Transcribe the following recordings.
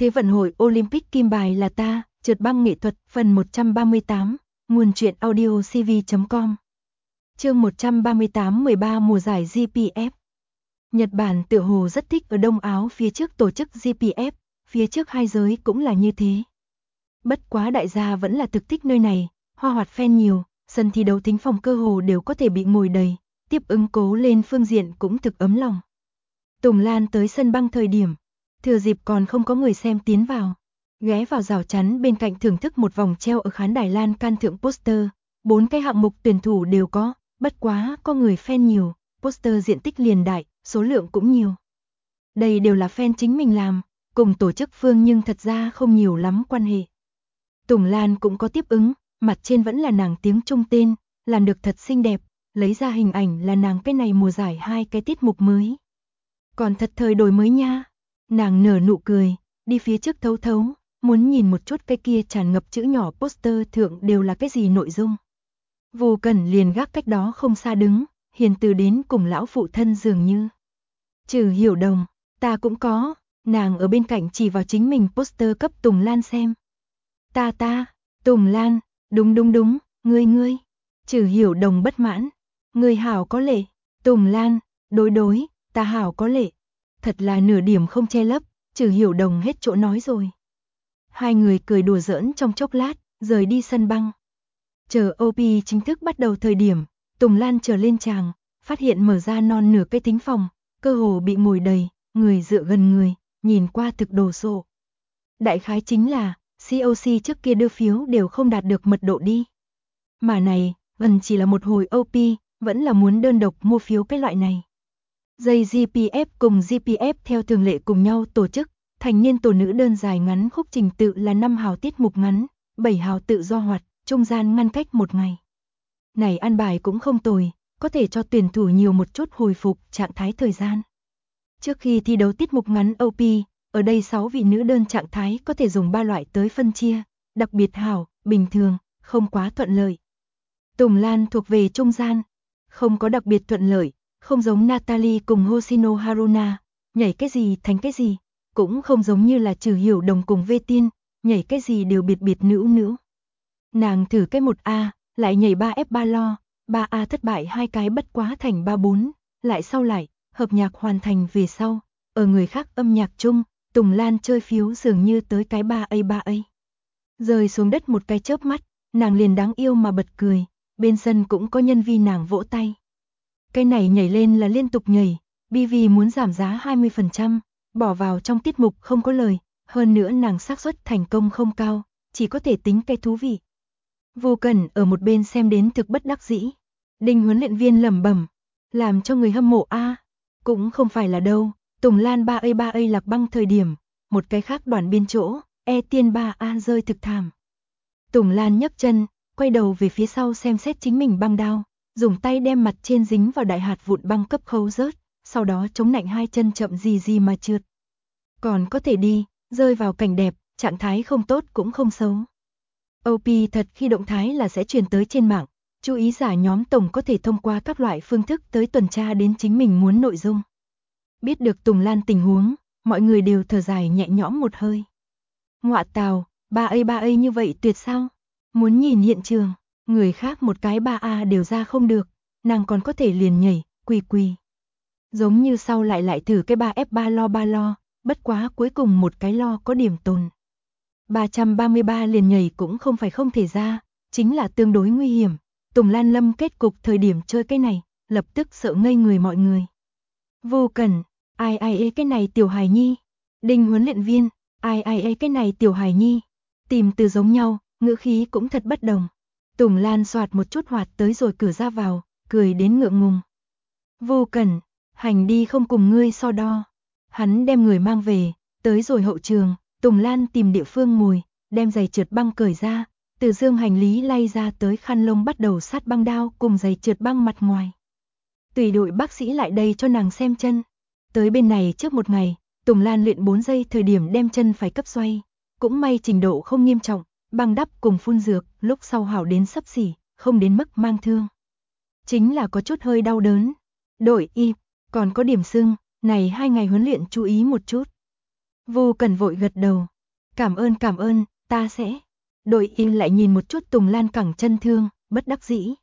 Thế vận hội Olympic kim bài là ta, trượt băng nghệ thuật, phần 138, nguồn truyện audio cv.com. Chương 138 13 mùa giải GPF. Nhật Bản tựa hồ rất thích ở Đông Áo phía trước tổ chức GPF, phía trước hai giới cũng là như thế. Bất quá đại gia vẫn là thực thích nơi này, hoa hoạt fan nhiều, sân thi đấu thính phòng cơ hồ đều có thể bị ngồi đầy, tiếp ứng cố lên phương diện cũng thực ấm lòng. Tùng Lan tới sân băng thời điểm, thừa dịp còn không có người xem tiến vào, ghé vào rào chắn bên cạnh thưởng thức một vòng treo ở khán đài lan can thượng poster, 4 cái hạng mục tuyển thủ đều có, bất quá có người fan nhiều, poster diện tích liền đại, số lượng cũng nhiều. Đây đều là fan chính mình làm, cùng tổ chức phương nhưng thật ra không nhiều lắm quan hệ. Tùng Lan cũng có tiếp ứng, mặt trên vẫn là nàng tiếng Trung tên, làm được thật xinh đẹp, lấy ra hình ảnh là nàng cái này mùa giải 2 cái tiết mục mới. Còn thật thời đổi mới nha. Nàng nở nụ cười, đi phía trước thấu thấu, muốn nhìn một chút cái kia tràn ngập chữ nhỏ poster thượng đều là cái gì nội dung. Vô Cẩn liền gác cách đó không xa đứng, hiền từ đến cùng lão phụ thân dường như. Trừ Hiểu Đồng, ta cũng có, nàng ở bên cạnh chỉ vào chính mình poster cấp Tùng Lan xem. Ta, Tùng Lan, đúng, ngươi. Trừ Hiểu Đồng bất mãn, ngươi hảo có lệ, Tùng Lan, đối, ta hảo có lệ. Thật là nửa điểm không che lấp, Trừ Hiểu Đồng hết chỗ nói rồi. Hai người cười đùa giỡn trong chốc lát, rời đi sân băng. Chờ OP chính thức bắt đầu thời điểm, Tùng Lan trở lên tràng, phát hiện mở ra non nửa cái thính phòng, cơ hồ bị ngồi đầy, người dựa gần người, nhìn qua thực đồ sộ. Đại khái chính là, COC trước kia đưa phiếu đều không đạt được mật độ đi. Mà này, gần chỉ là một hồi OP, vẫn là muốn đơn độc mua phiếu cái loại này. Dây GPF cùng GPF theo thường lệ cùng nhau tổ chức, thành niên tổ nữ đơn dài ngắn khúc trình tự là 5 hào tiết mục ngắn, 7 hào tự do hoạt, trung gian ngăn cách một ngày. Này an bài cũng không tồi, có thể cho tuyển thủ nhiều một chút hồi phục trạng thái thời gian. Trước khi thi đấu tiết mục ngắn OP, ở đây 6 vị nữ đơn trạng thái có thể dùng 3 loại tới phân chia, đặc biệt hảo, bình thường, không quá thuận lợi. Tùng Lan thuộc về trung gian, không có đặc biệt thuận lợi. Không giống Natalie cùng Hoshino Haruna, nhảy cái gì thành cái gì, cũng không giống như là Trừ Hiểu Đồng cùng Vê Tiên, nhảy cái gì đều biệt nữ. Nàng thử cái 1A, lại nhảy 3F3 lo, 3A thất bại 2 cái bất quá thành 3-4, lại sau lại, hợp nhạc hoàn thành về sau, ở người khác âm nhạc chung, Tùng Lan chơi phiếu dường như tới cái 3A. Rơi xuống đất một cái chớp mắt, nàng liền đáng yêu mà bật cười, bên sân cũng có nhân vi nàng vỗ tay. Cái này nhảy lên là liên tục nhảy, BV muốn giảm giá 20%, bỏ vào trong tiết mục không có lời, hơn nữa nàng xác suất thành công không cao, chỉ có thể tính cái thú vị. Vô Cẩn ở một bên xem đến thực bất đắc dĩ. Đinh huấn luyện viên lẩm bẩm, làm cho người hâm mộ a, cũng không phải là đâu, Tùng Lan 3A lạc băng thời điểm, một cái khác đoàn biên chỗ, tiên 3A rơi thực thảm. Tùng Lan nhấc chân, quay đầu về phía sau xem xét chính mình băng đao. Dùng tay đem mặt trên dính vào đại hạt vụn băng cấp khấu rớt, sau đó chống nạnh hai chân chậm gì mà trượt. Còn có thể đi, rơi vào cảnh đẹp, trạng thái không tốt cũng không xấu. OP thật khi động thái là sẽ truyền tới trên mạng, chú ý giả nhóm tổng có thể thông qua các loại phương thức tới tuần tra đến chính mình muốn nội dung. Biết được Tùng Lan tình huống, mọi người đều thở dài nhẹ nhõm một hơi. Ngọa tào, 3A như vậy tuyệt sao? Muốn nhìn hiện trường. Người khác một cái 3A đều ra không được, nàng còn có thể liền nhảy, quỳ. Giống như sau lại thử cái 3F3 lo, bất quá cuối cùng một cái lo có điểm tồn. 333 liền nhảy cũng không phải không thể ra, chính là tương đối nguy hiểm. Tùng Lan lâm kết cục thời điểm chơi cái này, lập tức sợ ngây người mọi người. Vô Cẩn, ai cái này tiểu hài nhi. Đinh huấn luyện viên, ai cái này tiểu hài nhi. Tìm từ giống nhau, ngữ khí cũng thật bất đồng. Tùng Lan soạt một chút hoạt tới rồi cửa ra vào, cười đến ngượng ngùng. Vô Cẩn, hành đi không cùng ngươi so đo. Hắn đem người mang về, tới rồi hậu trường, Tùng Lan tìm địa phương ngồi, đem giày trượt băng cởi ra, từ dương hành lý lay ra tới khăn lông bắt đầu sát băng đao cùng giày trượt băng mặt ngoài. Tùy đội bác sĩ lại đây cho nàng xem chân. Tới bên này trước một ngày, Tùng Lan luyện 4 giây thời điểm đem chân phải cấp xoay, cũng may trình độ không nghiêm trọng. Băng đắp cùng phun dược, lúc sau hảo đến xấp xỉ, không đến mức mang thương. Chính là có chút hơi đau đớn. Đội y, còn có điểm sưng, này 2 ngày huấn luyện chú ý một chút. Vô Cần vội gật đầu, cảm ơn, ta sẽ. Đội Y lại nhìn một chút Tùng Lan cẳng chân thương, bất đắc dĩ.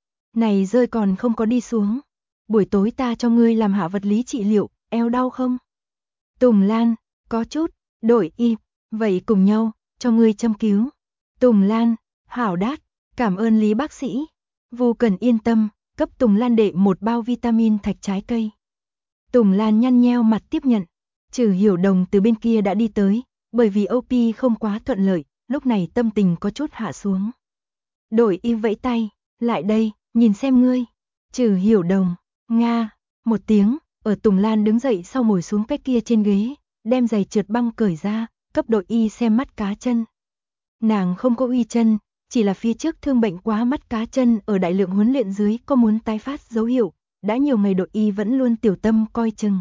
Này rơi còn không có đi xuống. Buổi tối ta cho ngươi làm hạ vật lý trị liệu, eo đau không? Tùng Lan, có chút. Đội Y, vậy cùng nhau, cho ngươi châm cứu. Tùng Lan, hảo đát, cảm ơn Lý bác sĩ. Vô cần yên tâm, cấp Tùng Lan đệ một bao vitamin thạch trái cây. Tùng Lan nhăn nheo mặt tiếp nhận. Trừ Hiểu Đồng từ bên kia đã đi tới, bởi vì OP không quá thuận lợi, lúc này tâm tình có chút hạ xuống. Đội Y vẫy tay, lại đây, nhìn xem ngươi. Trừ Hiểu Đồng, nga, một tiếng, ở Tùng Lan đứng dậy sau ngồi xuống cái kia trên ghế, đem giày trượt băng cởi ra, cấp Đội Y xem mắt cá chân. Nàng không có uy chân, chỉ là phía trước thương bệnh quá mắt cá chân ở đại lượng huấn luyện dưới có muốn tái phát dấu hiệu, đã nhiều ngày Đội Y vẫn luôn tiểu tâm coi chừng.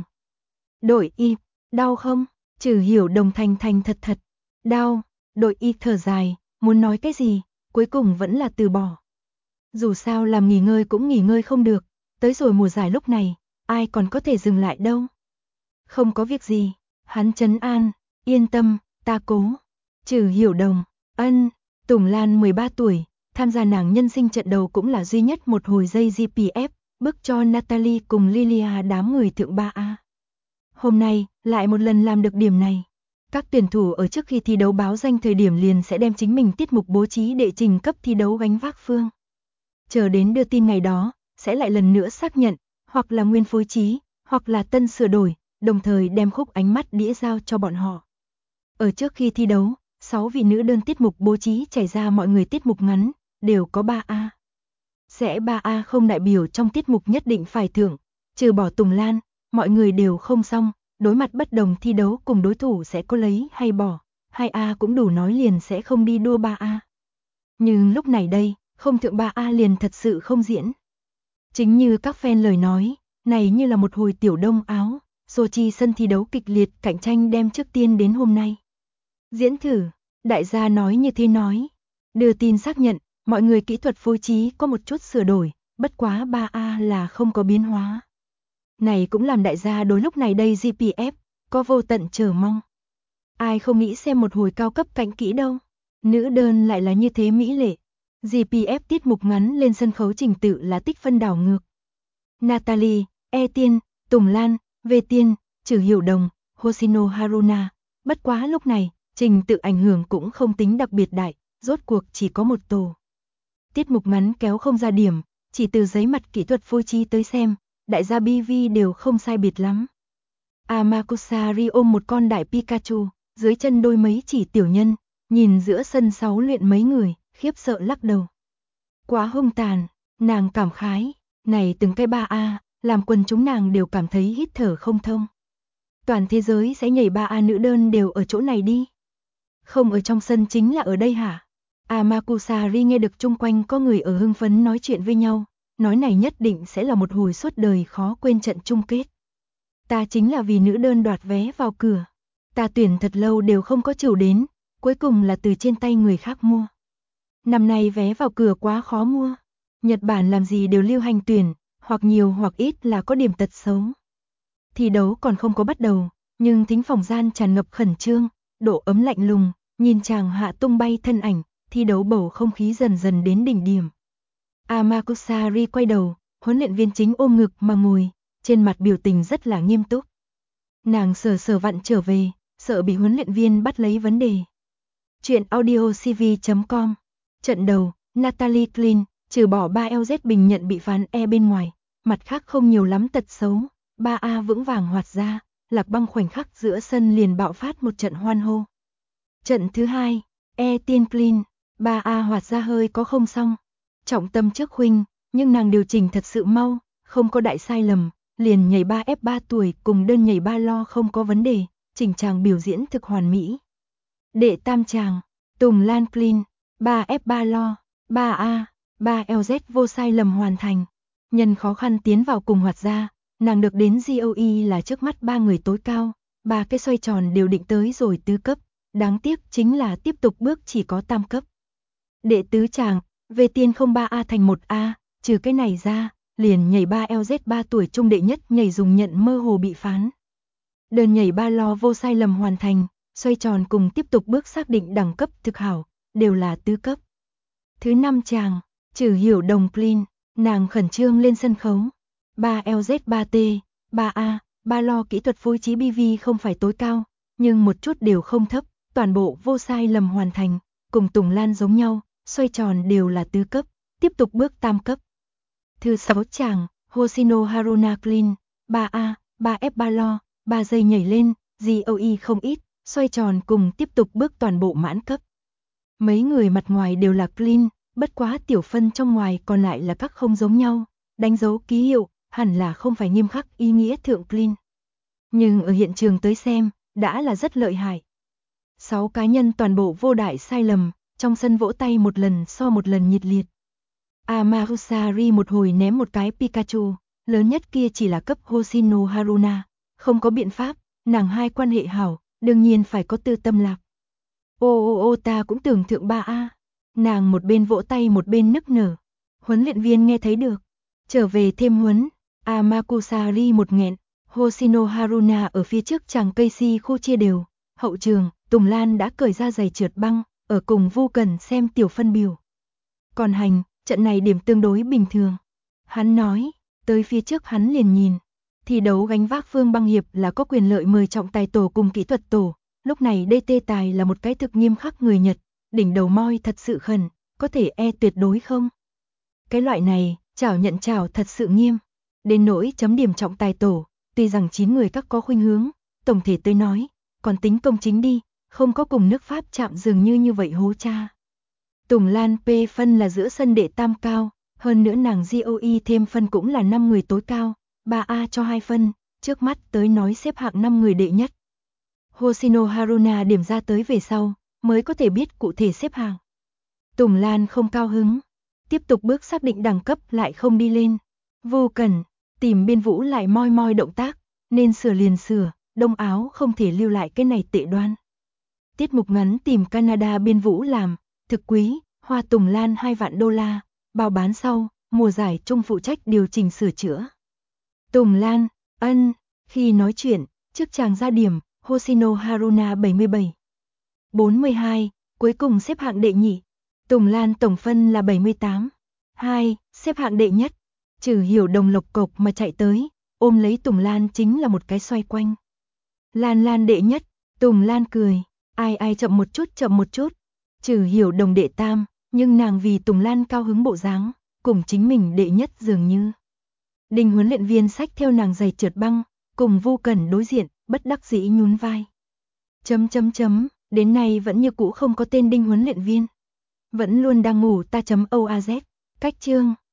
Đội Y, đau không? Trừ Hiểu Đồng thành thật, đau. Đội Y thở dài, muốn nói cái gì, cuối cùng vẫn là từ bỏ. Dù sao làm nghỉ ngơi cũng nghỉ ngơi không được, tới rồi mùa giải lúc này, ai còn có thể dừng lại đâu. Không có việc gì, hắn trấn an, yên tâm, ta cố. Trừ Hiểu Đồng, ân. Tùng Lan 13 tuổi, tham gia nàng nhân sinh trận đầu cũng là duy nhất một hồi dây GPF, bức cho Natalie cùng Lilia đám người thượng 3A. Hôm nay, lại một lần làm được điểm này. Các tuyển thủ ở trước khi thi đấu báo danh thời điểm liền sẽ đem chính mình tiết mục bố trí đệ trình cấp thi đấu gánh vác phương. Chờ đến đưa tin ngày đó, sẽ lại lần nữa xác nhận, hoặc là nguyên phối trí, hoặc là tân sửa đổi, đồng thời đem khúc ánh mắt đĩa giao cho bọn họ. Ở trước khi thi đấu, 6 vị nữ đơn tiết mục bố trí chảy ra mọi người tiết mục ngắn, đều có 3A. Sẽ 3A không đại biểu trong tiết mục nhất định phải thưởng, trừ bỏ Tùng Lan, mọi người đều không xong, đối mặt bất đồng thi đấu cùng đối thủ sẽ có lấy hay bỏ, 2A cũng đủ nói liền sẽ không đi đua 3A. Nhưng lúc này đây, không thượng 3A liền thật sự không diễn. Chính như các fan lời nói, này như là một hồi tiểu đông áo, Sochi sân thi đấu kịch liệt cạnh tranh đem trước tiên đến hôm nay. Diễn thử, đại gia nói như thế nói. Đưa tin xác nhận, mọi người kỹ thuật phối trí có một chút sửa đổi, bất quá 3A là không có biến hóa. Này cũng làm đại gia đối lúc này đây GPF, có vô tận chờ mong. Ai không nghĩ xem một hồi cao cấp cạnh kỹ đâu. Nữ đơn lại là như thế mỹ lệ. GPF tiết mục ngắn lên sân khấu trình tự là tích phân đảo ngược. Natalie, E Tiên, Tùng Lan, V Tiên, Trừ Hiểu Đồng, Hoshino Haruna. Bất quá lúc này, trình tự ảnh hưởng cũng không tính đặc biệt đại, rốt cuộc chỉ có một tổ. Tiết mục ngắn kéo không ra điểm, chỉ từ giấy mặt kỹ thuật phối trí tới xem, đại gia BV đều không sai biệt lắm. Amakusari ôm một con đại Pikachu, dưới chân đôi mấy chỉ tiểu nhân, nhìn giữa sân 6 luyện mấy người, khiếp sợ lắc đầu. Quá hung tàn, nàng cảm khái, này từng cái 3A, làm quần chúng nàng đều cảm thấy hít thở không thông. Toàn thế giới sẽ nhảy 3A nữ đơn đều ở chỗ này đi. Không ở trong sân chính là ở đây hả? Amakusari nghe được chung quanh có người ở hưng phấn nói chuyện với nhau, nói này nhất định sẽ là một hồi suốt đời khó quên trận chung kết. Ta chính là vì nữ đơn đoạt vé vào cửa. Ta tuyển thật lâu đều không có chịu đến, cuối cùng là từ trên tay người khác mua. Năm nay vé vào cửa quá khó mua. Nhật Bản làm gì đều lưu hành tuyển, hoặc nhiều hoặc ít là có điểm tật xấu. Thi đấu còn không có bắt đầu, nhưng thính phòng gian tràn ngập khẩn trương, độ ấm lạnh lùng, nhìn chàng hạ tung bay thân ảnh, thi đấu bầu không khí dần dần đến đỉnh điểm. Amakusari quay đầu, huấn luyện viên chính ôm ngực mà ngồi, trên mặt biểu tình rất là nghiêm túc. Nàng sờ vặn trở về, sợ bị huấn luyện viên bắt lấy vấn đề. Chuyện audiocv.com. Trận đầu, Natalie Clean, trừ bỏ 3LZ bình nhận bị phán E bên ngoài, mặt khác không nhiều lắm tật xấu, 3A vững vàng hoạt ra, Lạc Băng khoảnh khắc giữa sân liền bạo phát một trận hoan hô. Trận thứ hai, E Tiên Clean, 3A hoạt ra hơi có không xong, trọng tâm trước khuynh, nhưng nàng điều chỉnh thật sự mau, không có đại sai lầm, liền nhảy 3F3 tuổi cùng đơn nhảy 3 lo không có vấn đề, chỉnh chàng biểu diễn thực hoàn mỹ. Đệ tam chàng, Tùng Lan Clean, 3F3 lo, 3A, 3LZ vô sai lầm hoàn thành. Nhân khó khăn tiến vào cùng hoạt ra, nàng được đến GOE là trước mắt 3 người tối cao, 3 cái xoay tròn đều định tới rồi tứ cấp, đáng tiếc chính là tiếp tục bước chỉ có tam cấp. Đệ tứ chàng, về tiên 03A thành 1A, trừ cái này ra, liền nhảy 3LZ 3 tuổi trung đệ nhất nhảy dùng nhận mơ hồ bị phán. Đơn nhảy 3 lo vô sai lầm hoàn thành, xoay tròn cùng tiếp tục bước xác định đẳng cấp thực hảo, đều là tứ cấp. Thứ 5 chàng, Trử Hiểu Đồng clean, nàng khẩn trương lên sân khấu. 3LZ3T, 3A, 3 lo kỹ thuật phối trí BV không phải tối cao, nhưng một chút đều không thấp, toàn bộ vô sai lầm hoàn thành, cùng Tùng Lan giống nhau, xoay tròn đều là tứ cấp, tiếp tục bước tam cấp. Thứ 6 chàng, Hoshino Haruna clean, 3A, 3F 3 lo, 3 giây nhảy lên, GOE không ít, xoay tròn cùng tiếp tục bước toàn bộ mãn cấp. Mấy người mặt ngoài đều là clean, bất quá tiểu phân trong ngoài còn lại là các không giống nhau, đánh dấu ký hiệu, hẳn là không phải nghiêm khắc ý nghĩa thượng clean. Nhưng ở hiện trường tới xem, đã là rất lợi hại. 6 cá nhân toàn bộ vô đại sai lầm, trong sân vỗ tay một lần so một lần nhiệt liệt. Amahusari một hồi ném một cái Pikachu, lớn nhất kia chỉ là cấp Hoshino Haruna, không có biện pháp, nàng hai quan hệ hảo, đương nhiên phải có tư tâm lạc. Ô ta cũng tưởng thượng 3A. Nàng một bên vỗ tay một bên nức nở. Huấn luyện viên nghe thấy được. Trở về thêm huấn. Amakusari một nghẹn. Hoshino Haruna ở phía trước chàng cây si khu chia đều. Hậu trường, Tùng Lan đã cởi ra giày trượt băng, ở cùng Vu Cần xem tiểu phân biểu. Còn Hành, trận này điểm tương đối bình thường. Hắn nói, tới phía trước hắn liền nhìn. Thi đấu gánh vác Phương Băng Hiệp là có quyền lợi mời trọng tài tổ cùng kỹ thuật tổ. Lúc này DT Tài là một cái thực nghiêm khắc người Nhật, đỉnh đầu moi thật sự khẩn, có thể tuyệt đối không? Cái loại này, chảo nhận chảo thật sự nghiêm. Đến nỗi chấm điểm trọng tài tổ, tuy rằng 9 người các có khuynh hướng, tổng thể tôi nói, còn tính công chính đi, không có cùng nước Pháp chạm dường như vậy hố cha. Tùng Lan P phân là giữa sân đệ tam cao, hơn nữa nàng GOE thêm phân cũng là 5 người tối cao, 3A cho 2 phân, trước mắt tới nói xếp hạng 5 người đệ nhất. Hoshino Haruna điểm ra tới về sau, mới có thể biết cụ thể xếp hạng. Tùng Lan không cao hứng, tiếp tục bước xác định đẳng cấp lại không đi lên. Vô Cần, tìm Biên Vũ lại moi moi động tác, nên sửa liền sửa, đông áo không thể lưu lại cái này tệ đoan. Tiết mục ngắn tìm Canada Biên Vũ làm, thực quý, hoa Tùng Lan 2 vạn đô la, bao bán sau, mùa giải chung phụ trách điều chỉnh sửa chữa. Tùng Lan, khi nói chuyện, trước chàng ra điểm, Hoshino Haruna 77. 42, cuối cùng xếp hạng đệ nhị. Tùng Lan tổng phân là 78. 2, xếp hạng đệ nhất. Trử Hiểu Đồng lộc cộc mà chạy tới, ôm lấy Tùng Lan chính là một cái xoay quanh. Lan đệ nhất, Tùng Lan cười, ai chậm một chút. Trử Hiểu Đồng đệ tam, nhưng nàng vì Tùng Lan cao hứng bộ dáng, cùng chính mình đệ nhất dường như. Đinh huấn luyện viên xách theo nàng giày trượt băng, cùng Vu Cẩn đối diện, bất đắc dĩ nhún vai. Đến nay vẫn như cũ không có tên Đinh huấn luyện viên. Vẫn luôn đang ngủ ta.oaz, cách chương.